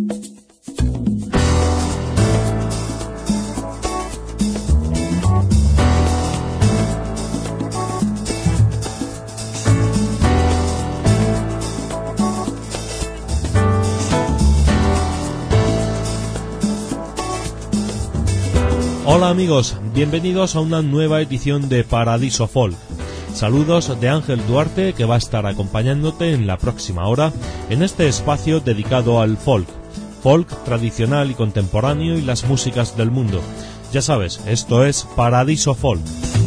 Hola amigos, bienvenidos a una nueva edición de Paradiso Folk. Saludos de Ángel Duarte, que va a estar acompañándote en la próxima hora en este espacio dedicado al folk tradicional y contemporáneo y las músicas del mundo. Ya sabes, esto es Paradiso Folk.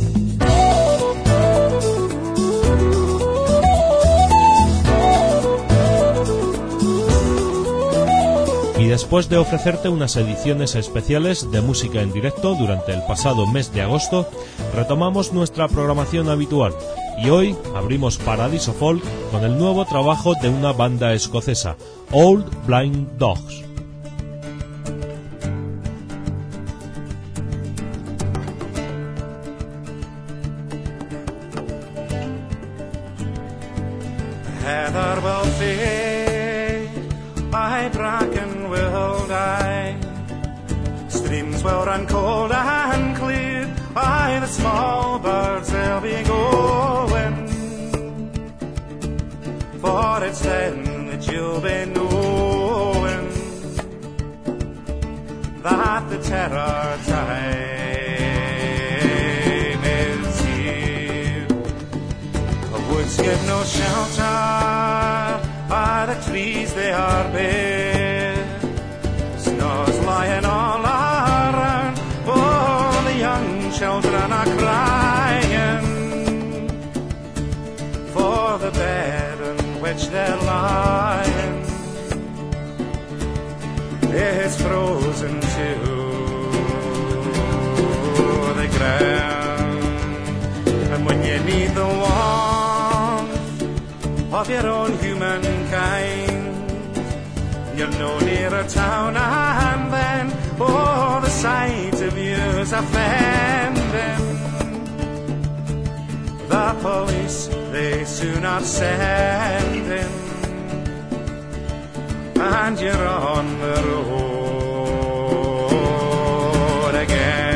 Y después de ofrecerte unas ediciones especiales de música en directo durante el pasado mes de agosto, retomamos nuestra programación habitual y hoy abrimos Paradiso Folk con el nuevo trabajo de una banda escocesa, Old Blind Dogs. Streams will run cold and clear. Aye, the small birds they'll be going. For it's then that you'll be knowing that the terror time is here. The woods give no shelter, by the trees they are bare. Snow's lying all around, oh, the young children are crying for the bed in which they're lying. It's frozen to the ground, and when you need the warmth of your own humankind, you're no nearer town, and then, oh, the sight of you's offending. The police, they soon are sending, and you're on the road again.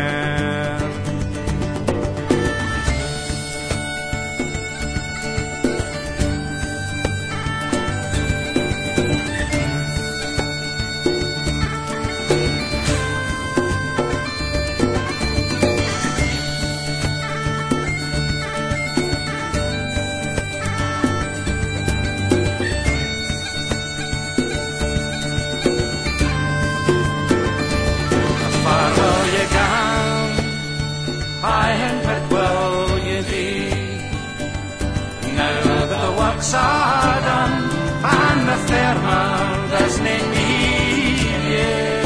Are done, and the farmer doesn't need you,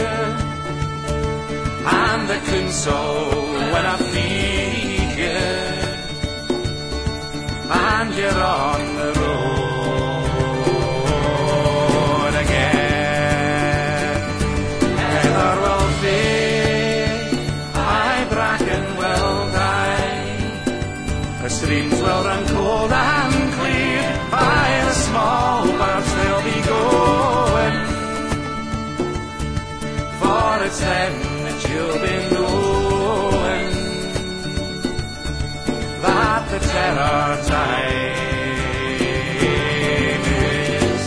and the console when I feed you, and you're on the road again. Heather will fade, aye, bracken will die, the streams will run cold and clear. By the small birds they'll be going, for it's then that you'll be knowing that the terror time is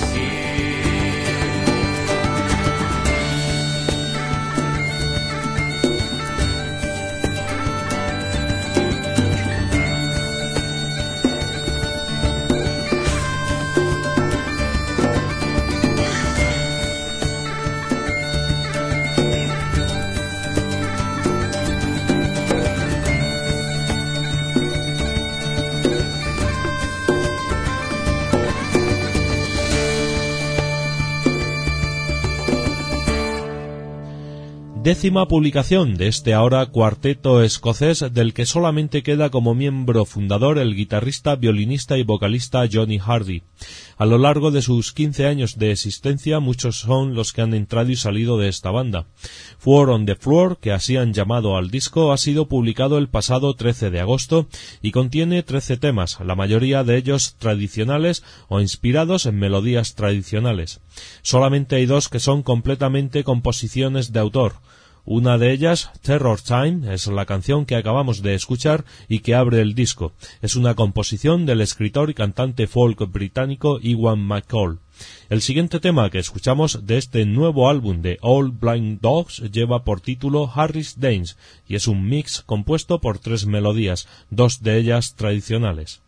Décima publicación de este ahora cuarteto escocés, del que solamente queda como miembro fundador el guitarrista, violinista y vocalista Johnny Hardy. A lo largo de sus 15 años de existencia, muchos son los que han entrado y salido de esta banda. Four on the Floor, que así han llamado al disco, ha sido publicado el pasado 13 de agosto y contiene 13 temas, la mayoría de ellos tradicionales o inspirados en melodías tradicionales. Solamente hay 2 que son completamente composiciones de autor. Una de ellas, Terror Time, es la canción que acabamos de escuchar y que abre el disco. Es una composición del escritor y cantante folk británico Ewan MacColl. El siguiente tema que escuchamos de este nuevo álbum de All Blind Dogs lleva por título Harris Dance y es un mix compuesto por 3 melodías, 2 de ellas tradicionales.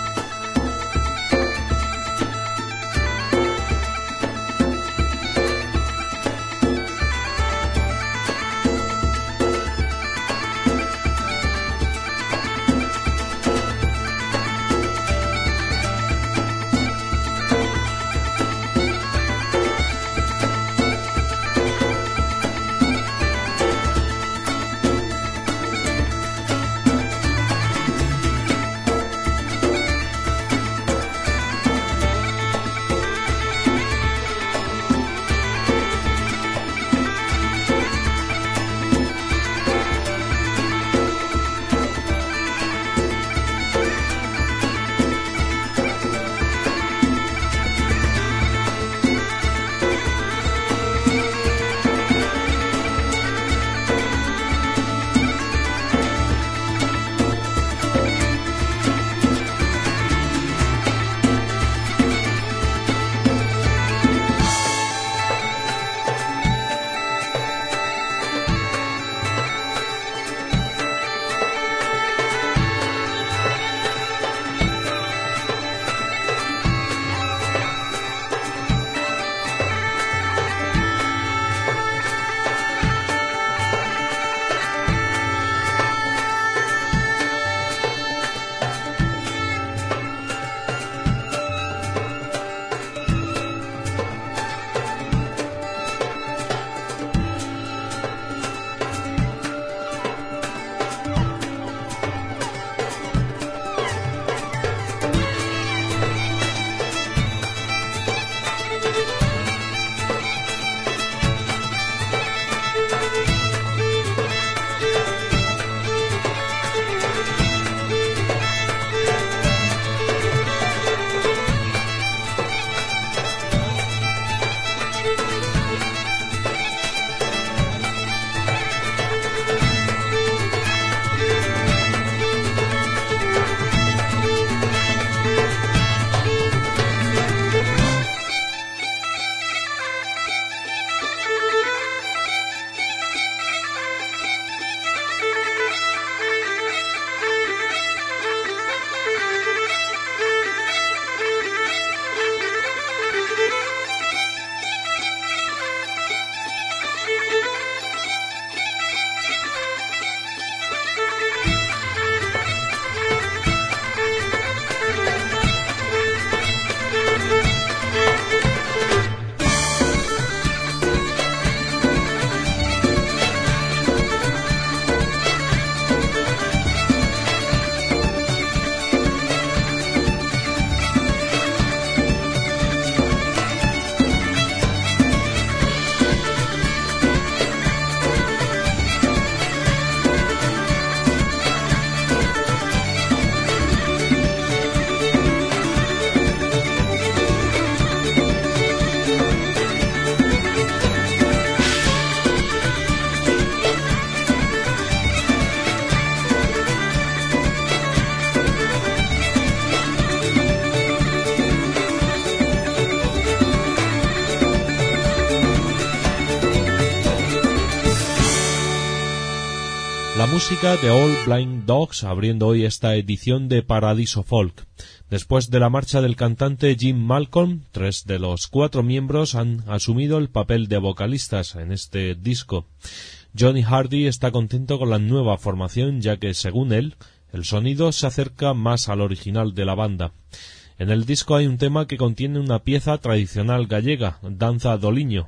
La música de All Blind Dogs abriendo hoy esta edición de Paradiso Folk. Después de la marcha del cantante Jim Malcolm, 3 de los 4 miembros han asumido el papel de vocalistas en este disco. Johnny Hardy está contento con la nueva formación ya que, según él, el sonido se acerca más al original de la banda. En el disco hay un tema que contiene una pieza tradicional gallega, Danza do Liño,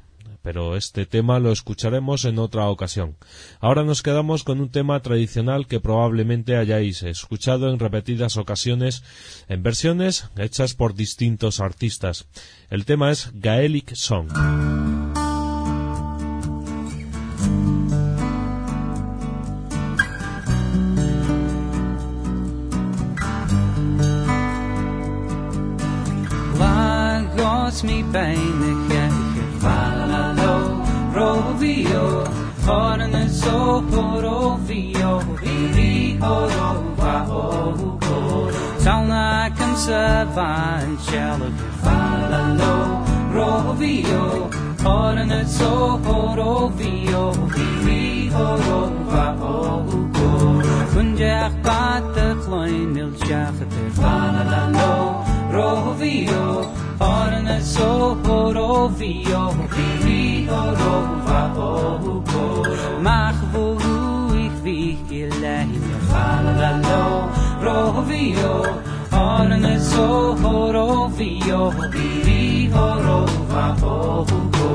pero este tema lo escucharemos en otra ocasión. Ahora nos quedamos con un tema tradicional que probablemente hayáis escuchado en repetidas ocasiones en versiones hechas por distintos artistas. El tema es Gaelic Song. Mi peinige falalo rovio orne so rovio vi orova o salna kan savan shall falalo rovio orne so rovio vi orova o kunja pat klein il jafte falalo rovio Orne so rovio vi orova o mach wo ich wie gelein falalo rovio Orne so rovio vi orova o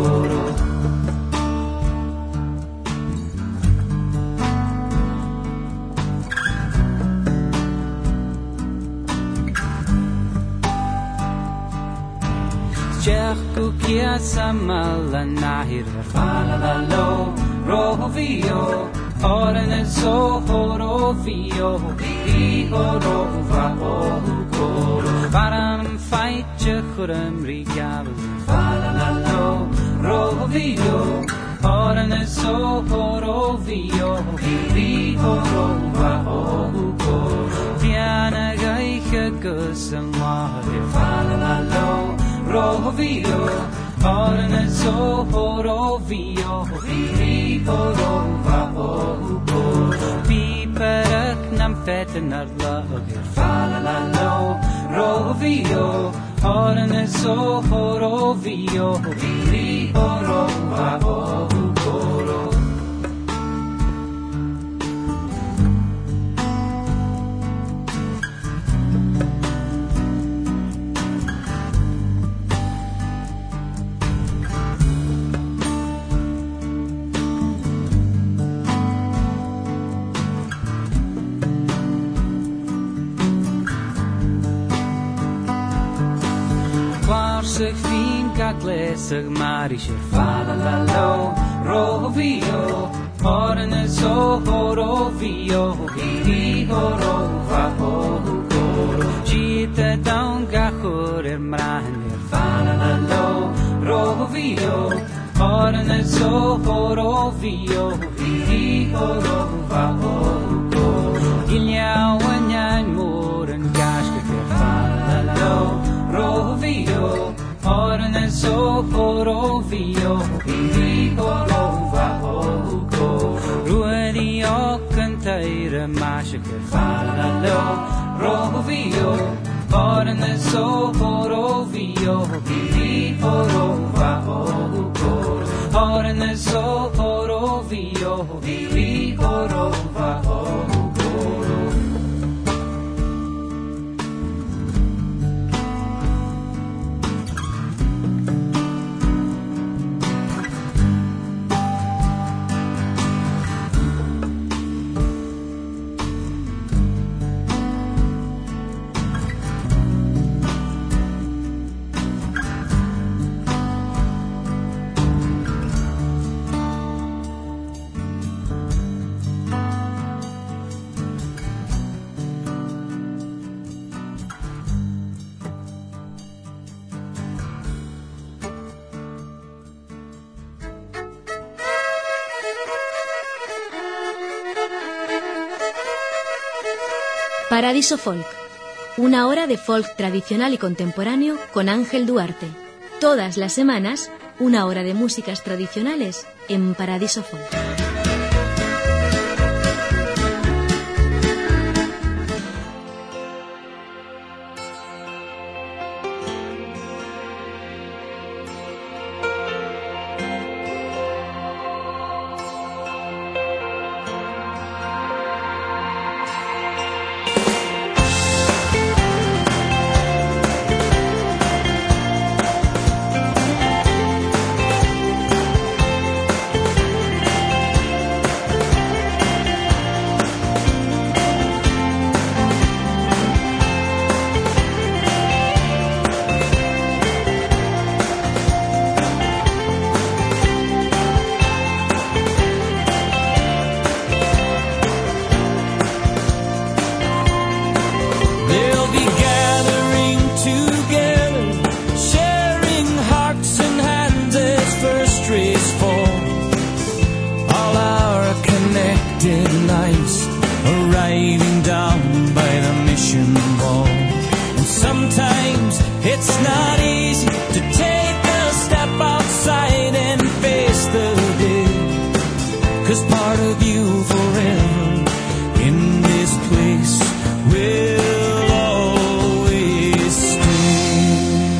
Cerco che samala nahir falalo rovio orne so rovio vi orova o param faiche kuram rigav falalo rovio orne so rovio vi orova o piana gaiche kusam falalo rovio orne so rovio vi orova o piperak nam feten arla falalo rovio orne so rovio vi orova o Sig fin gatlesig marische falalo rovio orne so rovio vi orova o chita down gachur mran falalo rovio orne so rovio vi orova o ilya wanya moren gashke falalo rovio Orne so rovio vi orova o ruedi o cantaire masche falalo rovio orne so rovio vi orova o orne so rovio vi orova o Paradiso Folk, una hora de folk tradicional y contemporáneo con Ángel Duarte. Todas las semanas, una hora de músicas tradicionales en Paradiso Folk. waving down by the mission wall. And sometimes it's not easy to take a step outside and face the day, 'cause part of you forever in this place will always stay.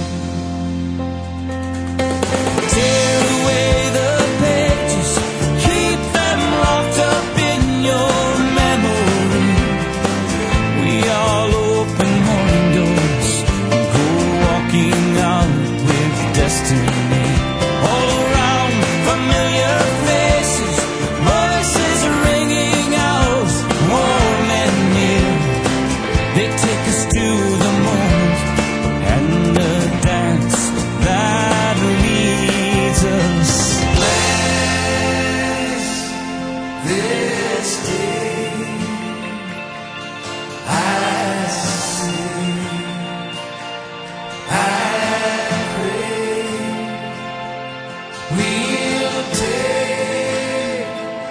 Tear away the pages, keep them locked up in your memory. We all open morning doors and go walking out with destiny. All around, familiar faces, voices ringing out, warm and near. They take us to the moment and the dance that leads us. Bless this day, I sing, I pray, we'll take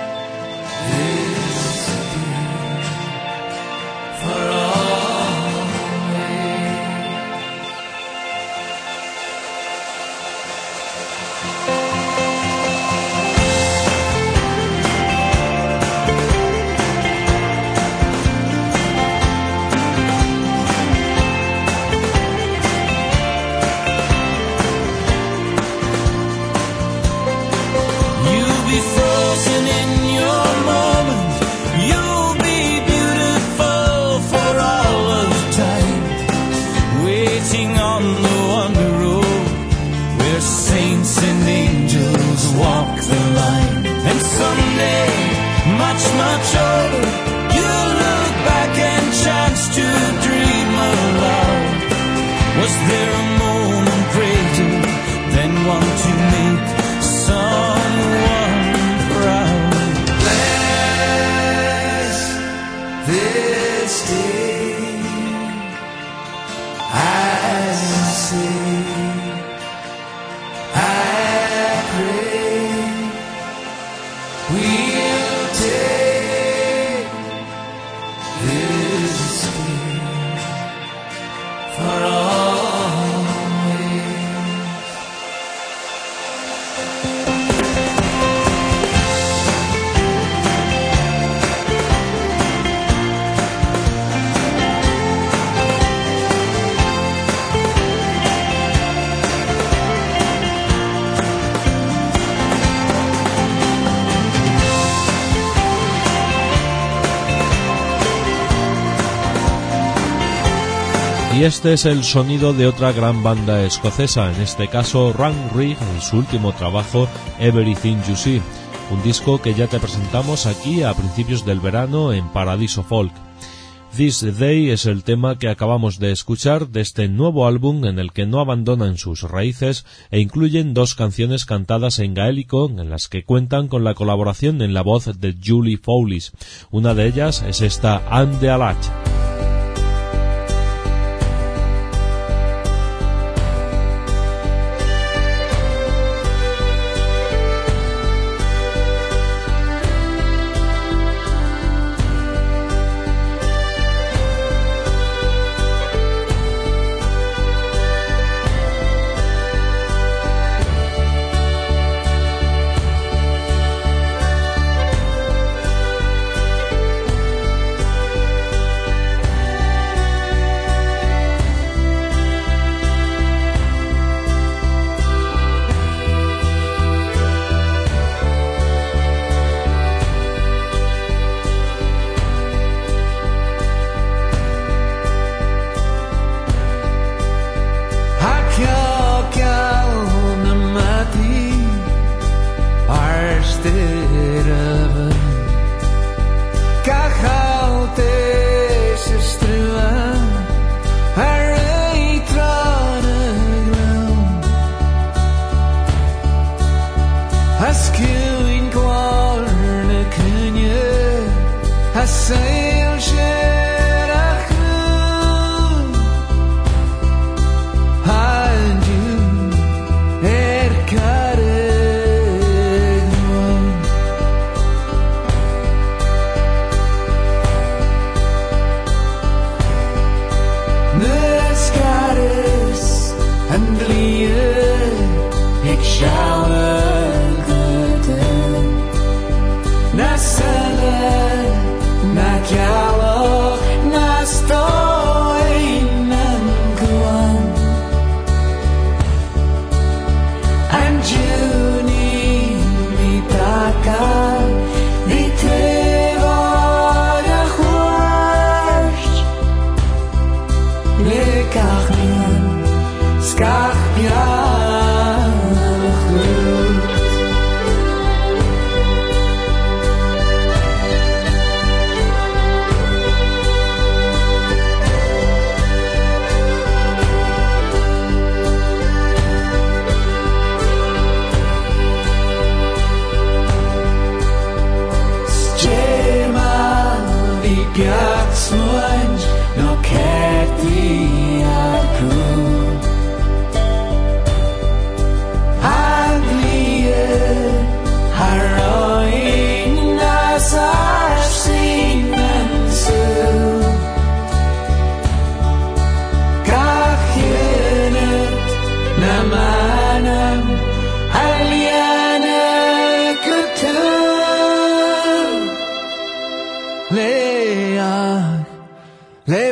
this day for always. You'll be frozen in your moment. You'll be beautiful for all of time, waiting on the wonder road where saints and angels walk the line. And someday, much, much older, you'll look back and chance to dream aloud. Was there a moment greater than one to make someone proud? Bless this day, I say, I pray, we'll take this day for always. Y este es el sonido de otra gran banda escocesa, en este caso Rank Rig, en su último trabajo Everything You See, un disco que ya te presentamos aquí a principios del verano en Paradiso Folk. This Day es el tema que acabamos de escuchar de este nuevo álbum en el que no abandonan sus raíces e incluyen dos canciones cantadas en gaélico en las que cuentan con la colaboración en la voz de Julie Fowlis. Una de ellas es esta And the Alach.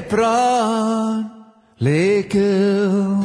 bron le cool.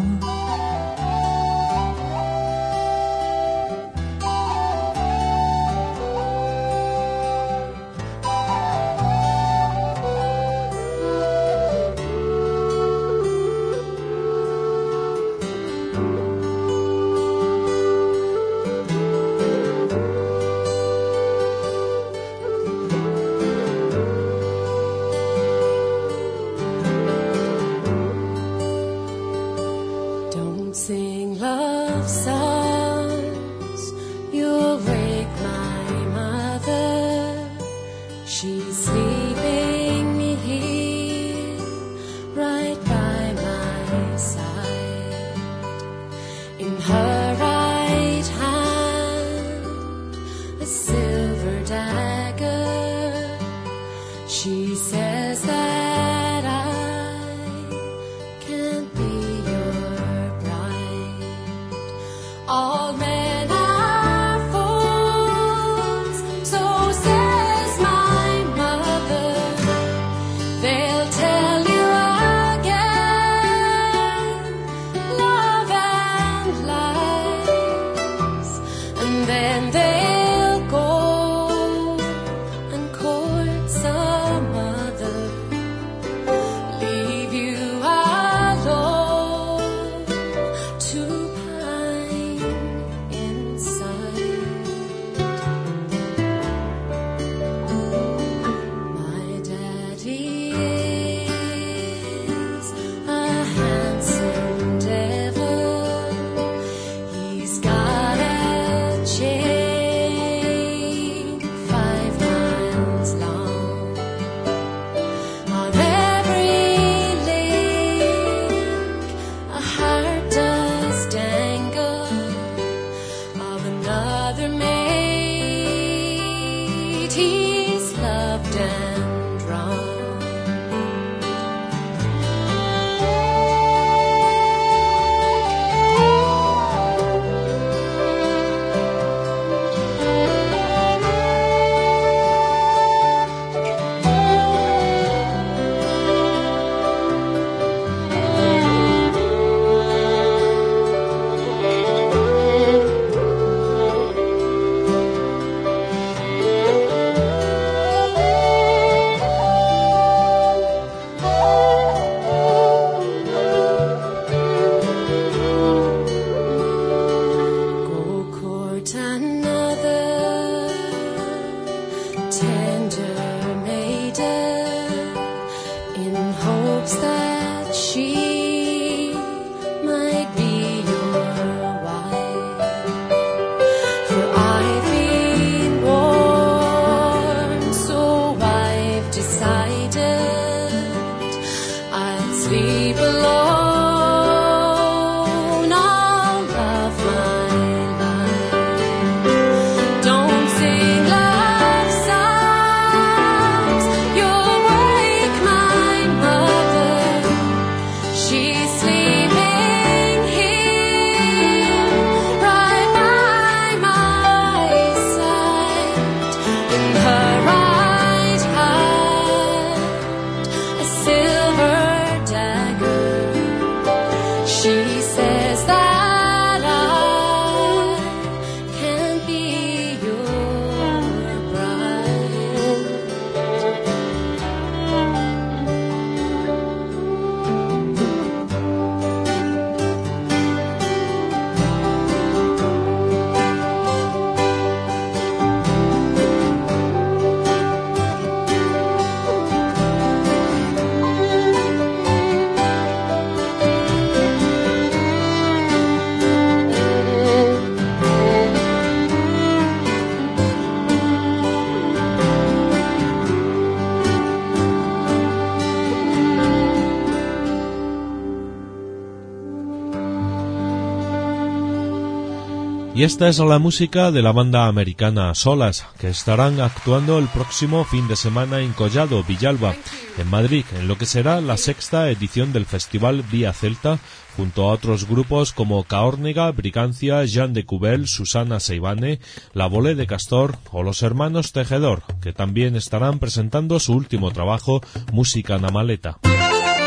Y esta es la música de la banda americana Solas, que estarán actuando el próximo fin de semana en Collado, Villalba, en Madrid, en lo que será la 6ª edición del festival Vía Celta, junto a otros grupos como Caórnega, Brigancia, Jean de Cubel, Susana Seivane, La Volée de Castor o los hermanos Tejedor, que también estarán presentando su último trabajo, Música na Maleta.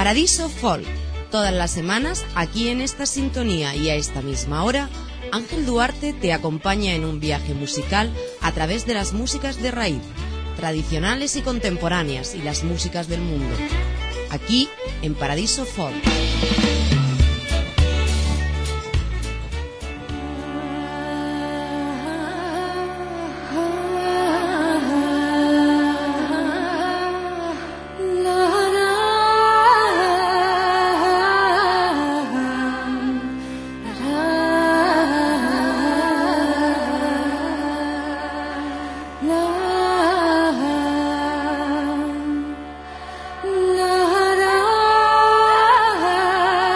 Paradiso Folk. Todas las semanas, aquí en esta sintonía y a esta misma hora, Ángel Duarte te acompaña en un viaje musical a través de las músicas de raíz, tradicionales y contemporáneas, y las músicas del mundo. Aquí, en Paradiso Folk. La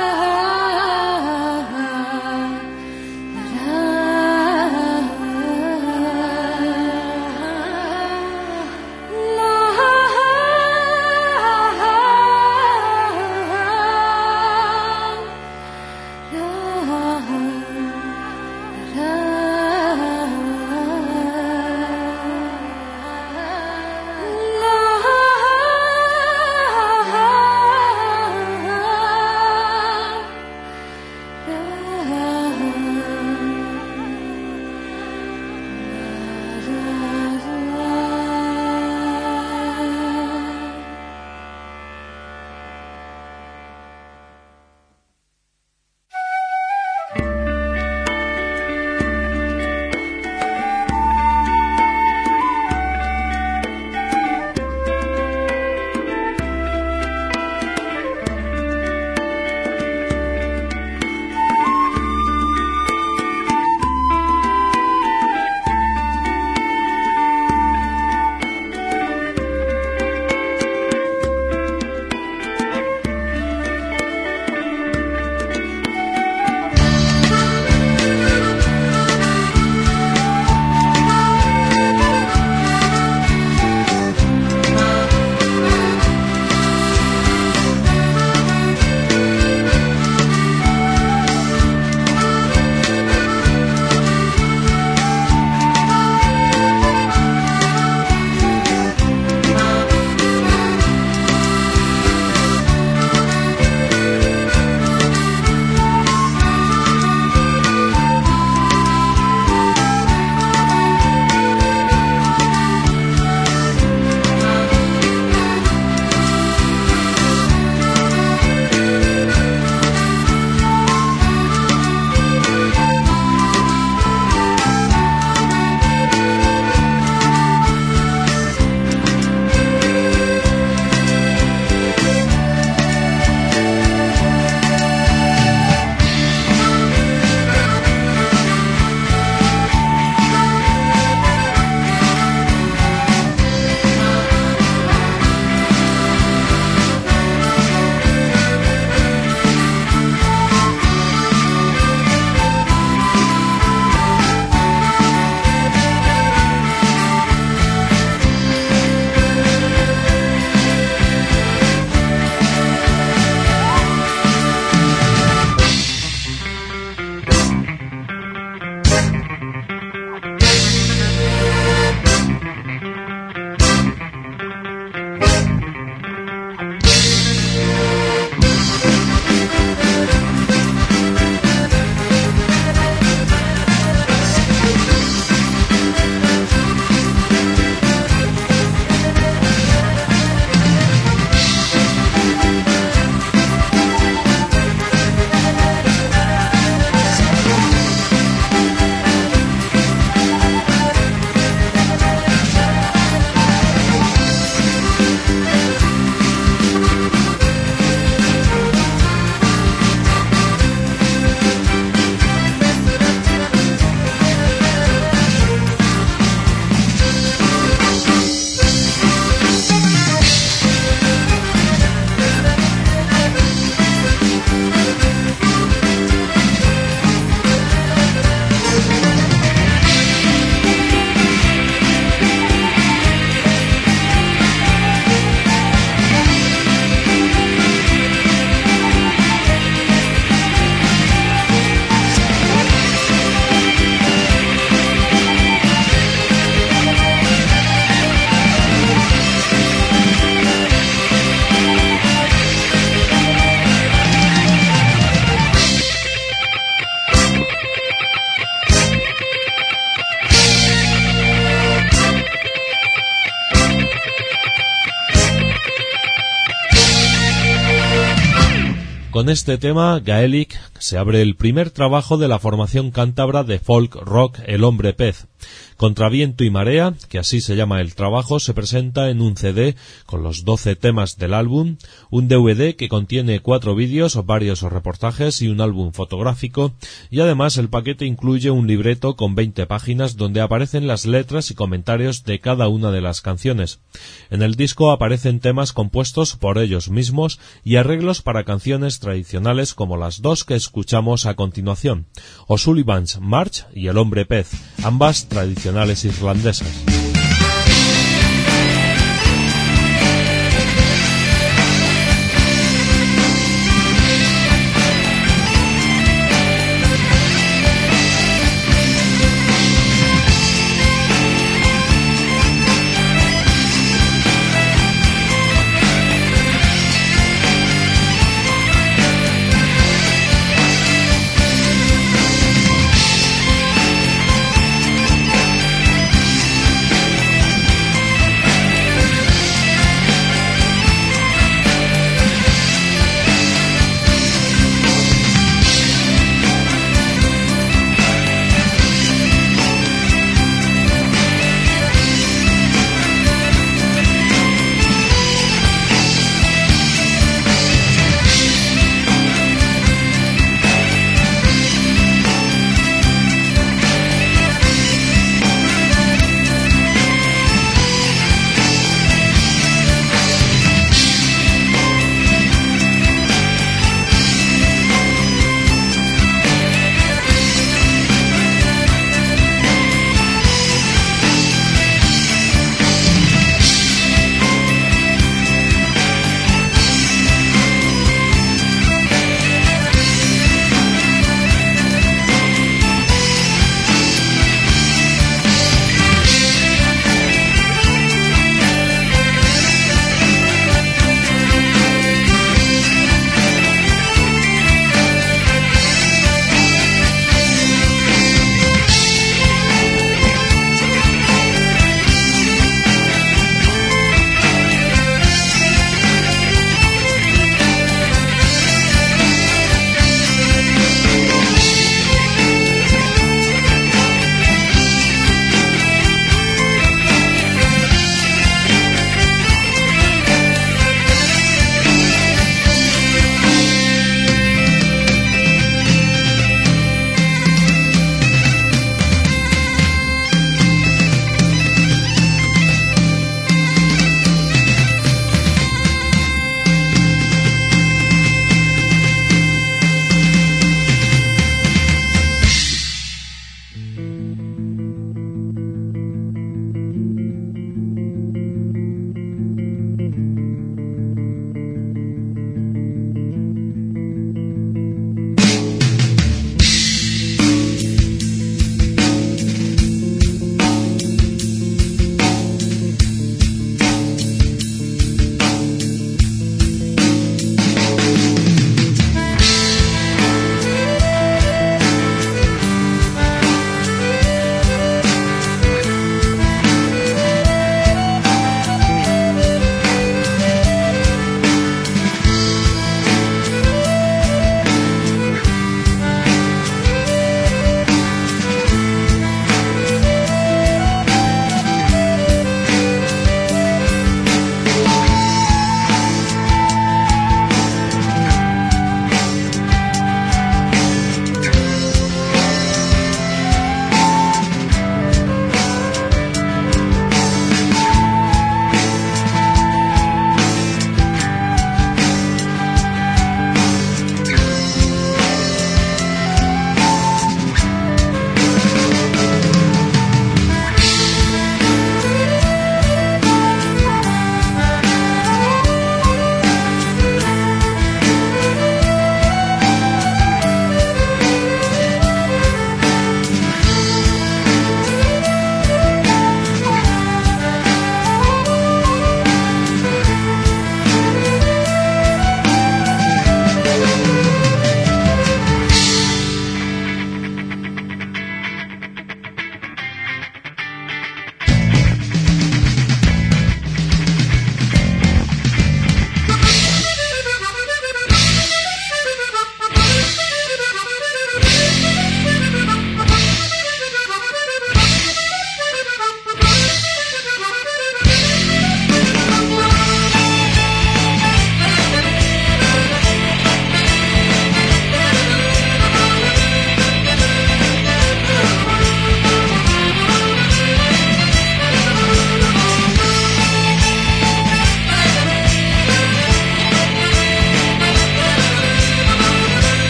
Con este tema, Gaelic, se abre el primer trabajo de la formación cántabra de folk rock El Hombre Pez. Contra viento y marea, que así se llama el trabajo, se presenta en un CD con los 12 temas del álbum, un DVD que contiene 4 vídeos, varios reportajes y un álbum fotográfico, y además el paquete incluye un libreto con 20 páginas donde aparecen las letras y comentarios de cada una de las canciones. En el disco aparecen temas compuestos por ellos mismos y arreglos para canciones tradicionales como las dos que escuchamos a continuación, O'Sullivan's March y El Hombre Pez, ambas tradicionales irlandesas.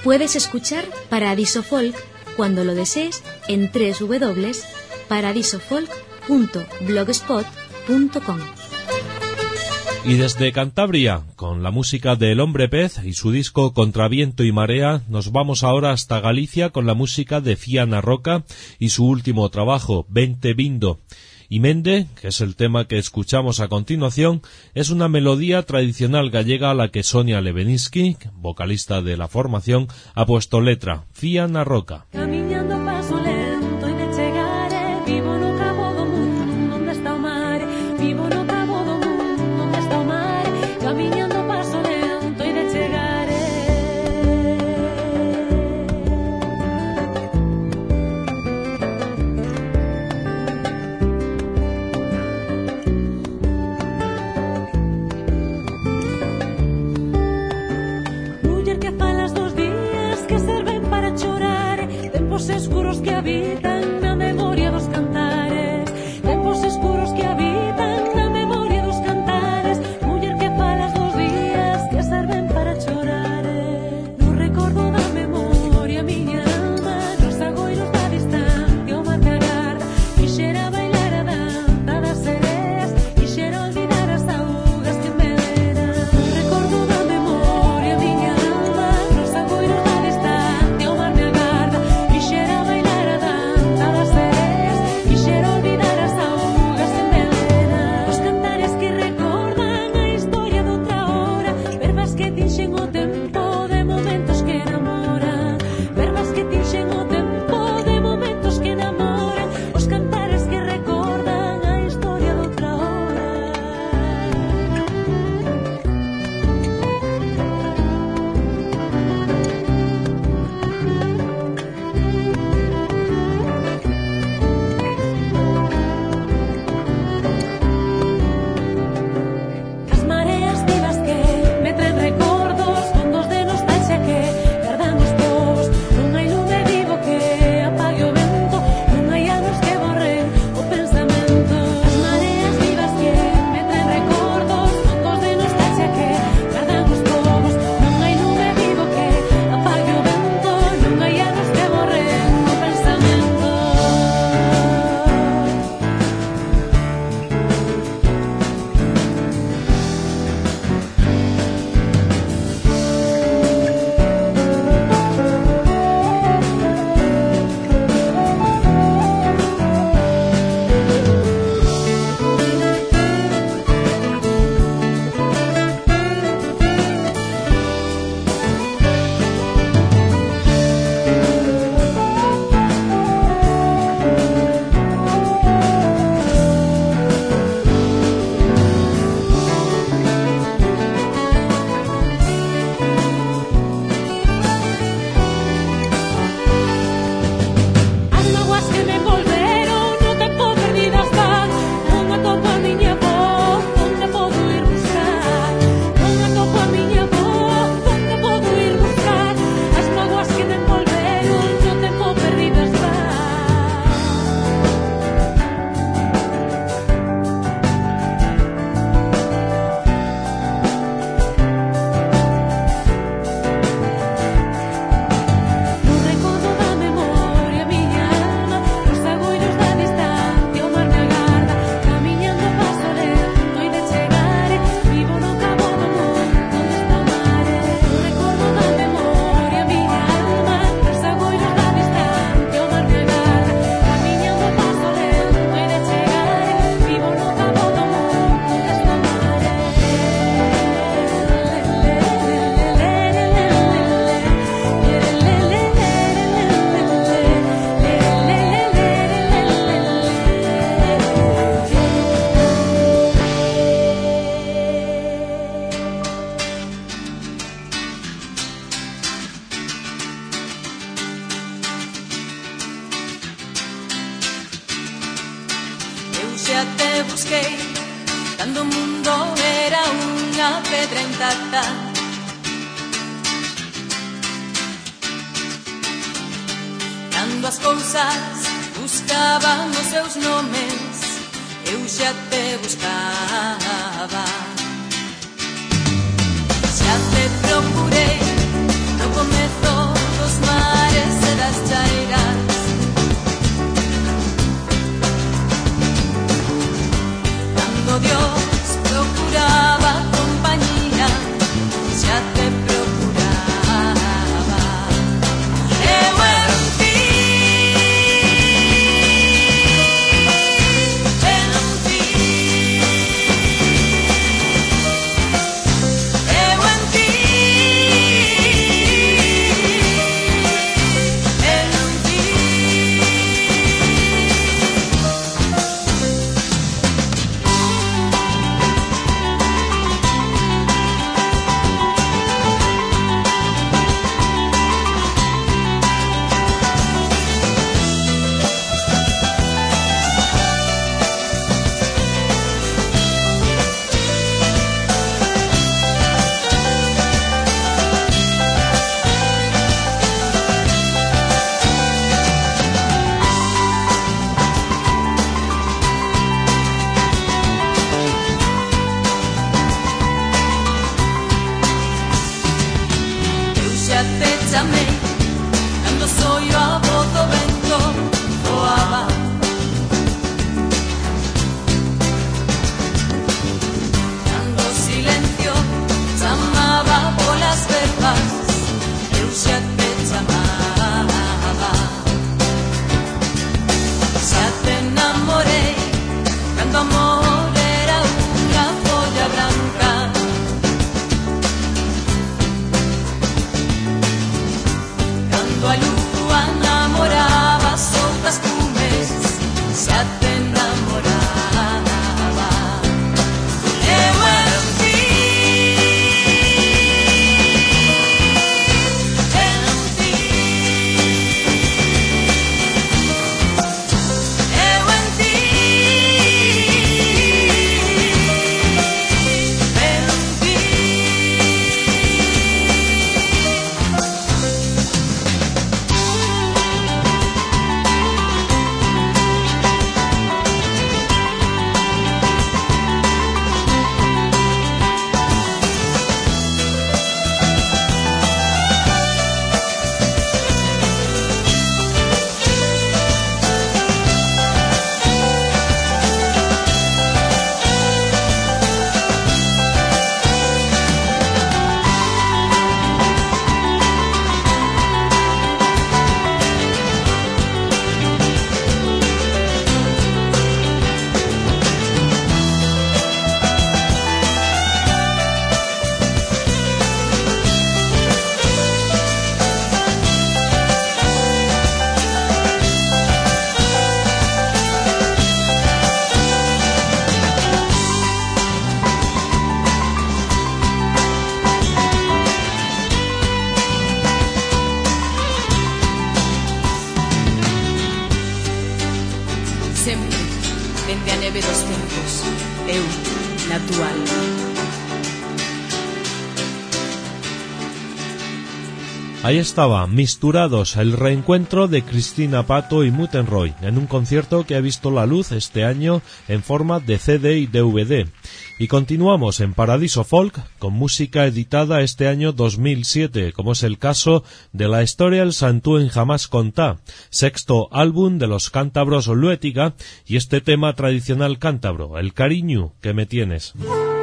Puedes escuchar Paradiso Folk cuando lo desees en www.paradisofolk.blogspot.com. Y desde Cantabria, con la música de El Hombre Pez y su disco Contra Viento y Marea, nos vamos ahora hasta Galicia con la música de Fiana Roca y su último trabajo, Vente Vindo. Y Mende, que es el tema que escuchamos a continuación, es una melodía tradicional gallega a la que Sonia Leveninsky, vocalista de la formación, ha puesto letra, Fiana Roca. Camiñando a paso lento e de chegare, vivo no cabo do mundo, onde está o mar, vivo no cabo do mundo, onde está o mar, camiñando a paso lento e de chegare. Escuros que habitan na memoria dos cantares, tempos escuros que habitan na memoria dos cantares, muller que falas dos días que serven para chorar. No recordo da memoria miña alma, nos agoiros da distancia o mar me agarda, quixera bailar a danza das sereas, quixera olvidar as augas que me deran. No recordo da memoria miña alma, nos agoiros da distancia o mar me agarda, quixera bailar a danza das sereas, quixera olvidar as augas en Belena. Os cantares que recordan a historia doutra hora, verbas que tinxen o tempo de momentos que enamoran, verbas que tinxen o tempo de momentos que enamoran, os cantares que recordan a historia doutra hora. As mareas vivas que me traen recordos, fondos de nostalgia que gardan os povos, non hai lume vivo que apague o vento, non hai anos que borren o pensamento. As mareas vivas que me traen recordos, fondos de nostalgia que gardan os povos, non hai lume vivo que apague o vento, non hai anos que borren o pensamento. As mágoas que me envolveron no tempo perdidas van, non atopo a miña voz, onde podo ir buscar, non atopo a miña voz, onde podo ir buscar, as mágoas que me envolveron no tempo perdidas van. No recordo da memoria miña alma, nos agoiros da distancia o mar me agarda, camiñando a paso lento e de chegare, vivo no cabo do mundo, onde está o mar. No recordo da memoria miña alma, nos agoiros da distancia o mar me agarda, camiñando a paso lento e de chegare, vivo no cabo do mundo, onde está o mar. Eu xa te busquei cando o mundo era unha pedra intacta. Cando as cousas buscaban os seus nomes, eu xa te buscaba. Xa te procurei no comezo eu natural. Ahí estaba, Misturados, el reencuentro de Cristina Pato y Mutenroy, en un concierto que ha visto la luz este año en forma de CD y DVD. Y continuamos en Paradiso Folk con música editada este año 2007, como es el caso de La Historia el Santú en Jamás Contá, sexto álbum de los cántabros Luétiga, y este tema tradicional cántabro, El cariño que me tienes.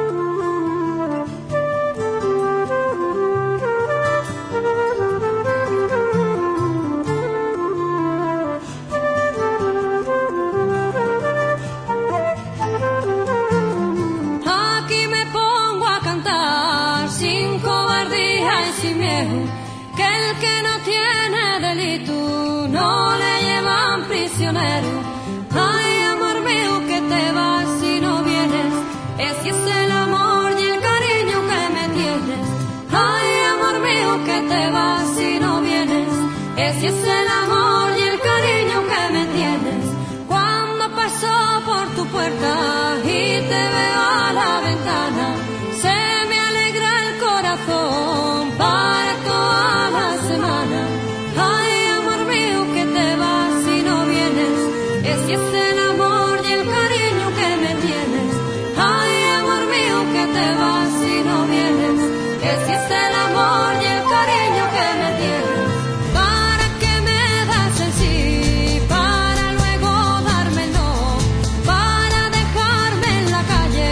Ay, amor mío, que te vas si no vienes. Ese es el amor y el cariño que me tienes. Ay, amor mío, que te vas si no vienes. Ese es el amor y el cariño que me tienes. Cuando paso por tu puerta y te veo a la ventana, se me alegra el corazón para toda la semana. Ay, amor mío, que te vas si no vienes. Ese es el amor y el cariño que me tienes. Ay, amor mío, que te vas si no vienes. Ese es el amor y el cariño que me tienes. ¿Para qué me das el sí? Para luego darme el no. Para dejarme en la calle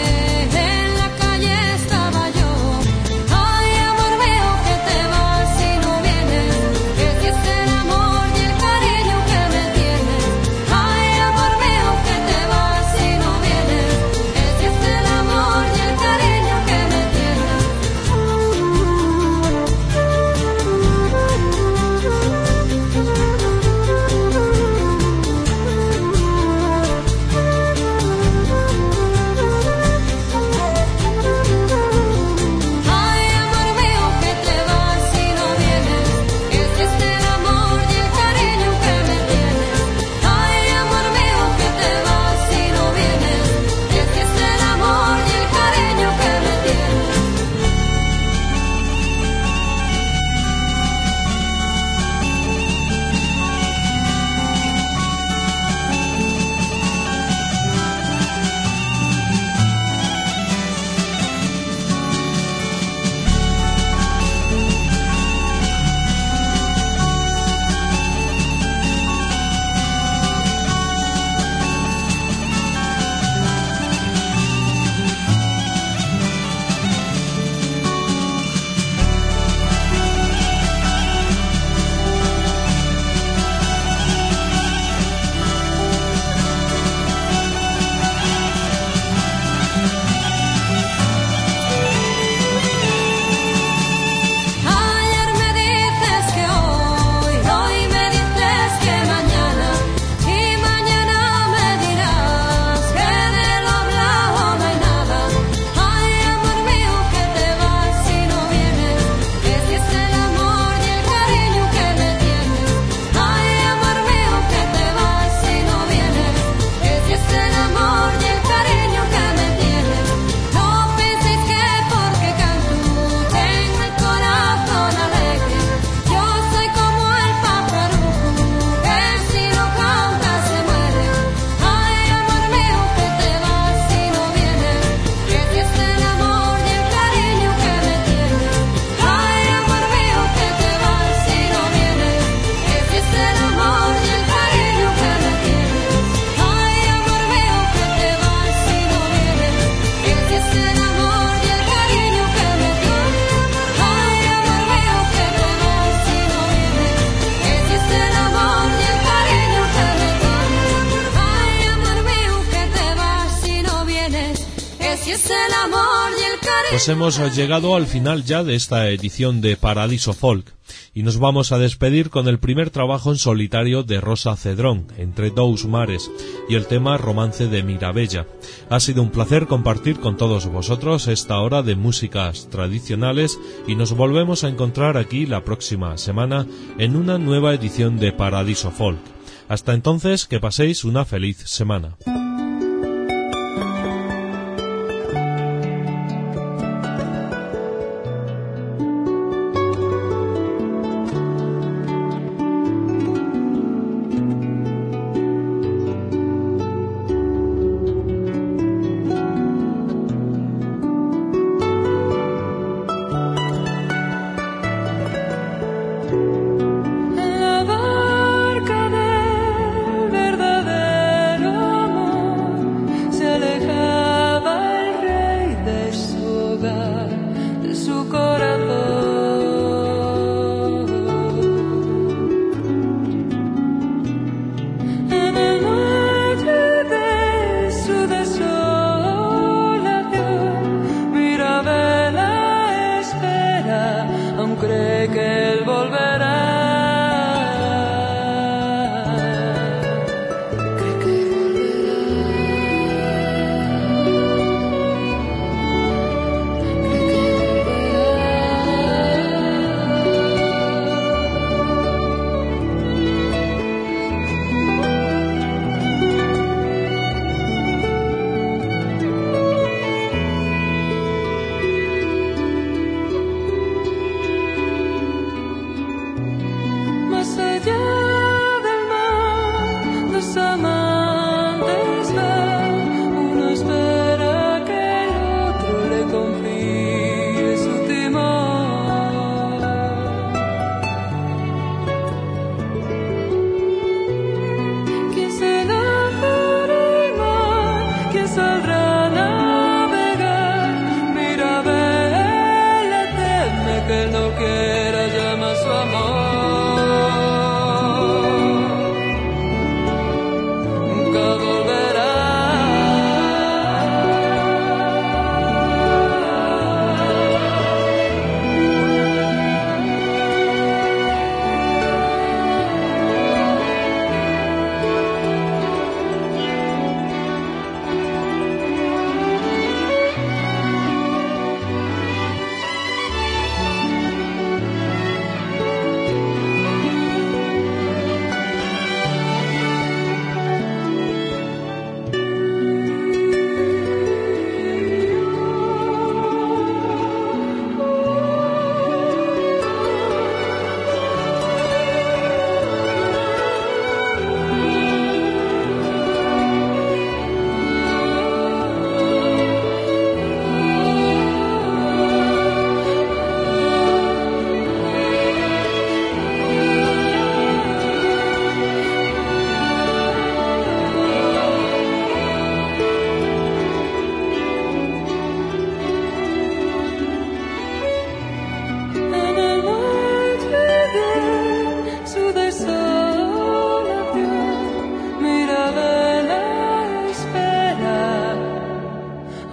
estaba yo. Ay, amor mío, que te vas si no vienes. Ese es el amor y el cariño que me tienes. Ay, amor mío, que te vas si no vienes. Ese es el amor y el cariño que me tienes. Ay, amor mío, que te vas si no vienes. Ese es el amor y el cariño que me tienes. Ay, amor mío, que te vas si no vienes. Ese es el amor y el cariño que me tienes. Ayer me dices que hoy me dices que mañana, y mañana me dirás que de lo hablado no hay nada. Ay, amor mío, que te vas si no vienes. Ese es el amor y el cariño que me tienes. Ay, amor mío, que te vas si no vienes. Ese es el amor y el cariño que me tienes. No penséis que porque canto tengo el corazón alegre. Yo soy como el pajaruco que si no canta se muere. Ay, amor mío, que te vas si no vienes. Ese es el amor y el cariño que me tienes. Ay, amor mío, que te vas si no vienes. Ese es el amor y el cariño que me tienes. Ay, amor mío, que te vas si no vienes. Ese es el amor y el cariño que me tienes. Ay, amor mío, que te vas si no vienes. Ese es el amor y el cariño que me tienes. Ay, amor mío, que te vas si no vienes. Ese es el amor y el cariño. Pues hemos llegado al final ya de esta edición de Paradiso Folk y nos vamos a despedir con el primer trabajo en solitario de Rosa Cedrón, Entre Dous Mares, y el tema Romance de Mirabella. Ha sido un placer compartir con todos vosotros esta hora de músicas tradicionales y nos volvemos a encontrar aquí la próxima semana en una nueva edición de Paradiso Folk. Hasta entonces, que paséis una feliz semana.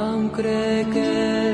aun cree que